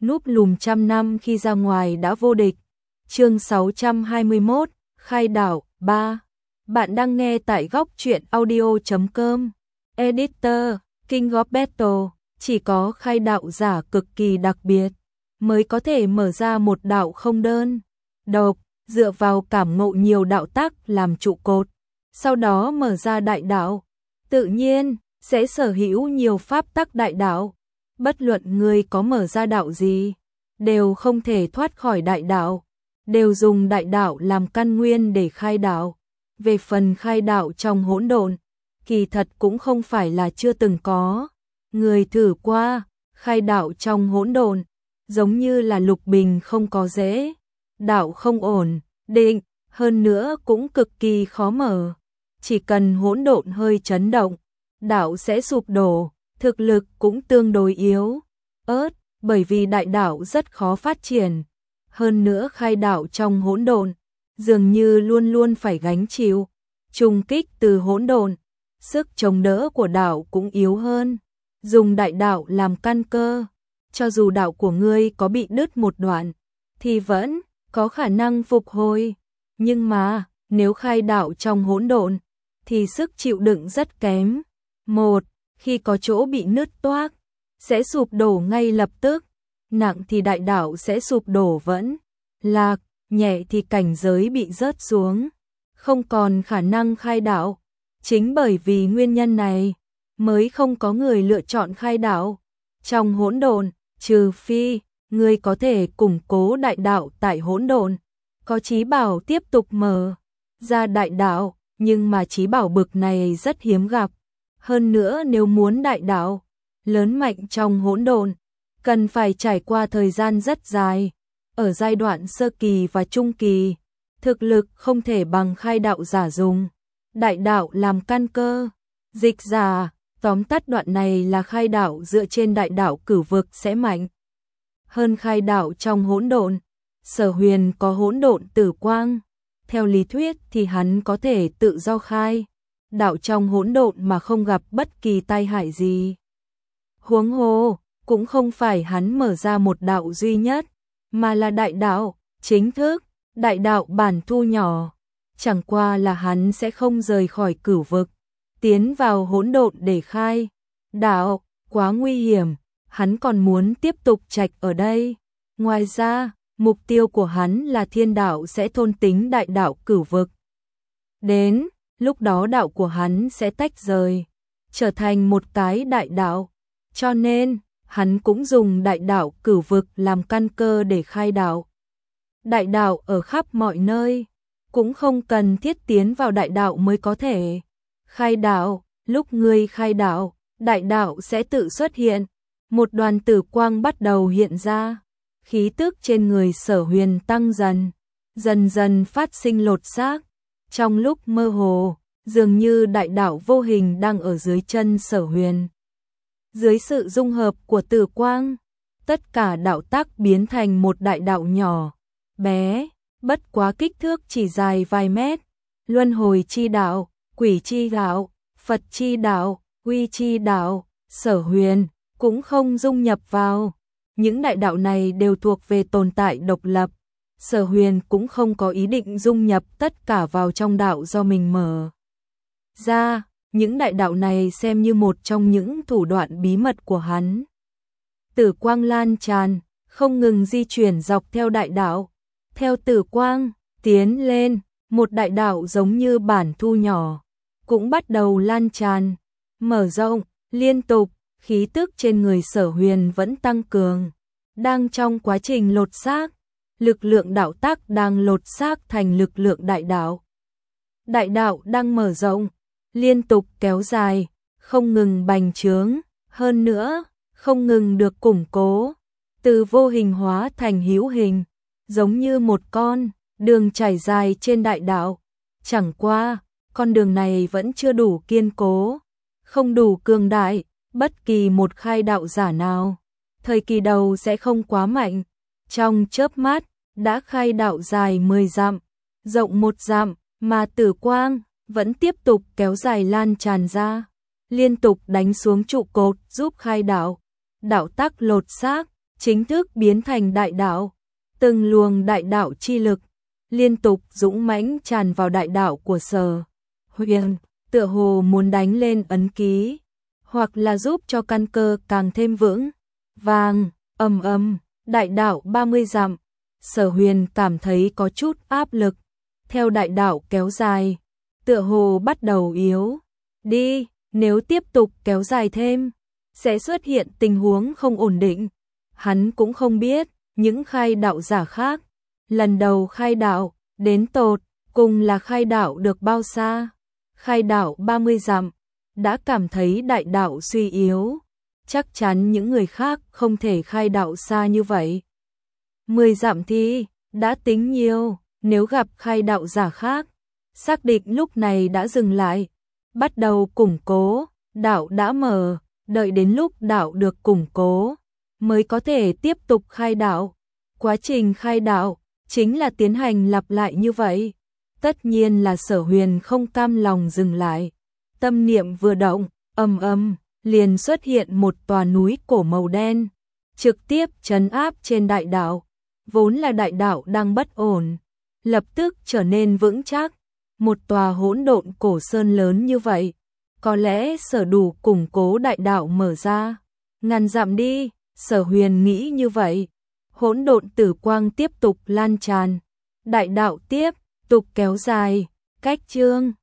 núp lùm trăm năm khi ra ngoài đã vô địch. Chương 621, khai đạo 3. Bạn đang nghe tại góc truyện audio.com. Editor, King of Battle, chỉ có khai đạo giả cực kỳ đặc biệt mới có thể mở ra một đạo không đơn độc, dựa vào cảm ngộ nhiều đạo tác làm trụ cột, sau đó mở ra đại đạo. Tự nhiên sẽ sở hữu nhiều pháp tắc đại đạo. Bất luận người có mở ra đạo gì, đều không thể thoát khỏi đại đạo, đều dùng đại đạo làm căn nguyên để khai đạo. Về phần khai đạo trong hỗn độn, kỳ thật cũng không phải là chưa từng có người thử qua. Khai đạo trong hỗn độn giống như là lục bình không có dễ, đạo không ổn định, hơn nữa cũng cực kỳ khó mở. Chỉ cần hỗn độn hơi chấn động, đạo sẽ sụp đổ. Thực lực cũng tương đối yếu ớt, bởi vì đại đạo rất khó phát triển. Hơn nữa khai đạo trong hỗn độn dường như luôn luôn phải gánh chịu trùng kích từ hỗn độn, sức chống đỡ của đạo cũng yếu hơn. Dùng đại đạo làm căn cơ, cho dù đạo của ngươi có bị đứt một đoạn thì vẫn có khả năng phục hồi, nhưng mà nếu khai đạo trong hỗn độn thì sức chịu đựng rất kém. Một, khi có chỗ bị nứt toác, sẽ sụp đổ ngay lập tức, nặng thì đại đạo sẽ sụp đổ vẫn lạc, nhẹ thì cảnh giới bị rớt xuống, không còn khả năng khai đạo. Chính bởi vì nguyên nhân này mới không có người lựa chọn khai đạo trong hỗn độn, trừ phi người có thể củng cố đại đạo tại hỗn độn, có chí bảo tiếp tục mở ra đại đạo, nhưng mà chí bảo bực này rất hiếm gặp. Hơn nữa nếu muốn đại đạo lớn mạnh trong hỗn độn, cần phải trải qua thời gian rất dài. Ở giai đoạn sơ kỳ và trung kỳ, thực lực không thể bằng khai đạo giả dùng đại đạo làm căn cơ, dịch giả. Tóm tắt đoạn này là khai đạo dựa trên đại đạo cửu vực sẽ mạnh hơn khai đạo trong hỗn độn. Sở Huyền có hỗn độn tử quang, theo lý thuyết thì hắn có thể tự do khai đạo trong hỗn độn mà không gặp bất kỳ tai hại gì. Huống hồ, cũng không phải hắn mở ra một đạo duy nhất, mà là đại đạo chính thức, đại đạo bản thu nhỏ. Chẳng qua là hắn sẽ không rời khỏi cửu vực, tiến vào hỗn độn để khai đạo, quá nguy hiểm, hắn còn muốn tiếp tục trạch ở đây. Ngoài ra, mục tiêu của hắn là thiên đạo sẽ thôn tính đại đạo cửu vực. Đến lúc đó đạo của hắn sẽ tách rời, trở thành một cái đại đạo, cho nên hắn cũng dùng đại đạo cửu vực làm căn cơ để khai đạo. Đại đạo ở khắp mọi nơi, cũng không cần thiết tiến vào đại đạo mới có thể khai đạo. Lúc ngươi khai đạo, đại đạo sẽ tự xuất hiện. Một đoàn tử quang bắt đầu hiện ra, khí tức trên người Sở Huyền tăng dần, dần dần phát sinh lột xác. Trong lúc mơ hồ, dường như đại đạo vô hình đang ở dưới chân Sở Huyền. Dưới sự dung hợp của tử quang, tất cả đạo tác biến thành một đại đạo nhỏ, bé, bất quá kích thước chỉ dài vài mét. Luân hồi chi đạo, quỷ chi đạo, Phật chi đạo, Uy chi đạo, Sở Huyền cũng không dung nhập vào. Những đại đạo này đều thuộc về tồn tại độc lập. Sở Huyền cũng không có ý định dung nhập tất cả vào trong đạo do mình mở ra. Những đại đạo này xem như một trong những thủ đoạn bí mật của hắn. Tử quang lan tràn, không ngừng di chuyển dọc theo đại đạo. Theo tử quang tiến lên, một đại đạo giống như bản thu nhỏ cũng bắt đầu lan tràn, mở rộng liên tục. Khí tức trên người Sở Huyền vẫn tăng cường, đang trong quá trình lột xác. Lực lượng đạo tác đang lột xác thành lực lượng đại đạo. Đại đạo đang mở rộng, liên tục kéo dài, không ngừng bành trướng, hơn nữa, không ngừng được củng cố, từ vô hình hóa thành hữu hình, giống như một con đường trải dài trên đại đạo. Chẳng qua, con đường này vẫn chưa đủ kiên cố, không đủ cường đại. Bất kỳ một khai đạo giả nào, thời kỳ đầu sẽ không quá mạnh. Trong chớp mắt, đã khai đạo dài 10 dặm, rộng 1 dặm, mà tử quang vẫn tiếp tục kéo dài lan tràn ra, liên tục đánh xuống trụ cột giúp khai đạo. Đạo tác lột xác, chính thức biến thành đại đạo. Từng luồng đại đạo chi lực liên tục dũng mãnh tràn vào đại đạo của Sở Huyền, tựa hồ muốn đánh lên ấn ký, hoặc là giúp cho căn cơ càng thêm vững vàng. Ầm ầm, đại đạo 30 dặm, Sở Huyền cảm thấy có chút áp lực. Theo đại đạo kéo dài, tựa hồ bắt đầu yếu đi, nếu tiếp tục kéo dài thêm, sẽ xuất hiện tình huống không ổn định. Hắn cũng không biết, những khai đạo giả khác, lần đầu khai đạo, đến tột cùng là khai đạo được bao xa. Khai đạo 30 dặm, đã cảm thấy đại đạo suy yếu. Chắc chắn những người khác không thể khai đạo xa như vậy. 10 dặm thì đã tính nhiều, nếu gặp khai đạo giả khác, xác định lúc này đã dừng lại, bắt đầu củng cố, đạo đã mở, đợi đến lúc đạo được củng cố, mới có thể tiếp tục khai đạo. Quá trình khai đạo chính là tiến hành lặp lại như vậy. Tất nhiên là Sở Huyền không cam lòng dừng lại. Tâm niệm vừa động, ầm ầm, liền xuất hiện một tòa núi cổ màu đen, trực tiếp trấn áp trên đại đạo. Vốn là đại đạo đang bất ổn, lập tức trở nên vững chắc. Một tòa hỗn độn cổ sơn lớn như vậy, có lẽ Sở đủ củng cố đại đạo mở ra. Ngàn dặm đi, Sở Huyền nghĩ như vậy. Hỗn độn tử quang tiếp tục lan tràn, đại đạo tiếp tục kéo dài. Cách chương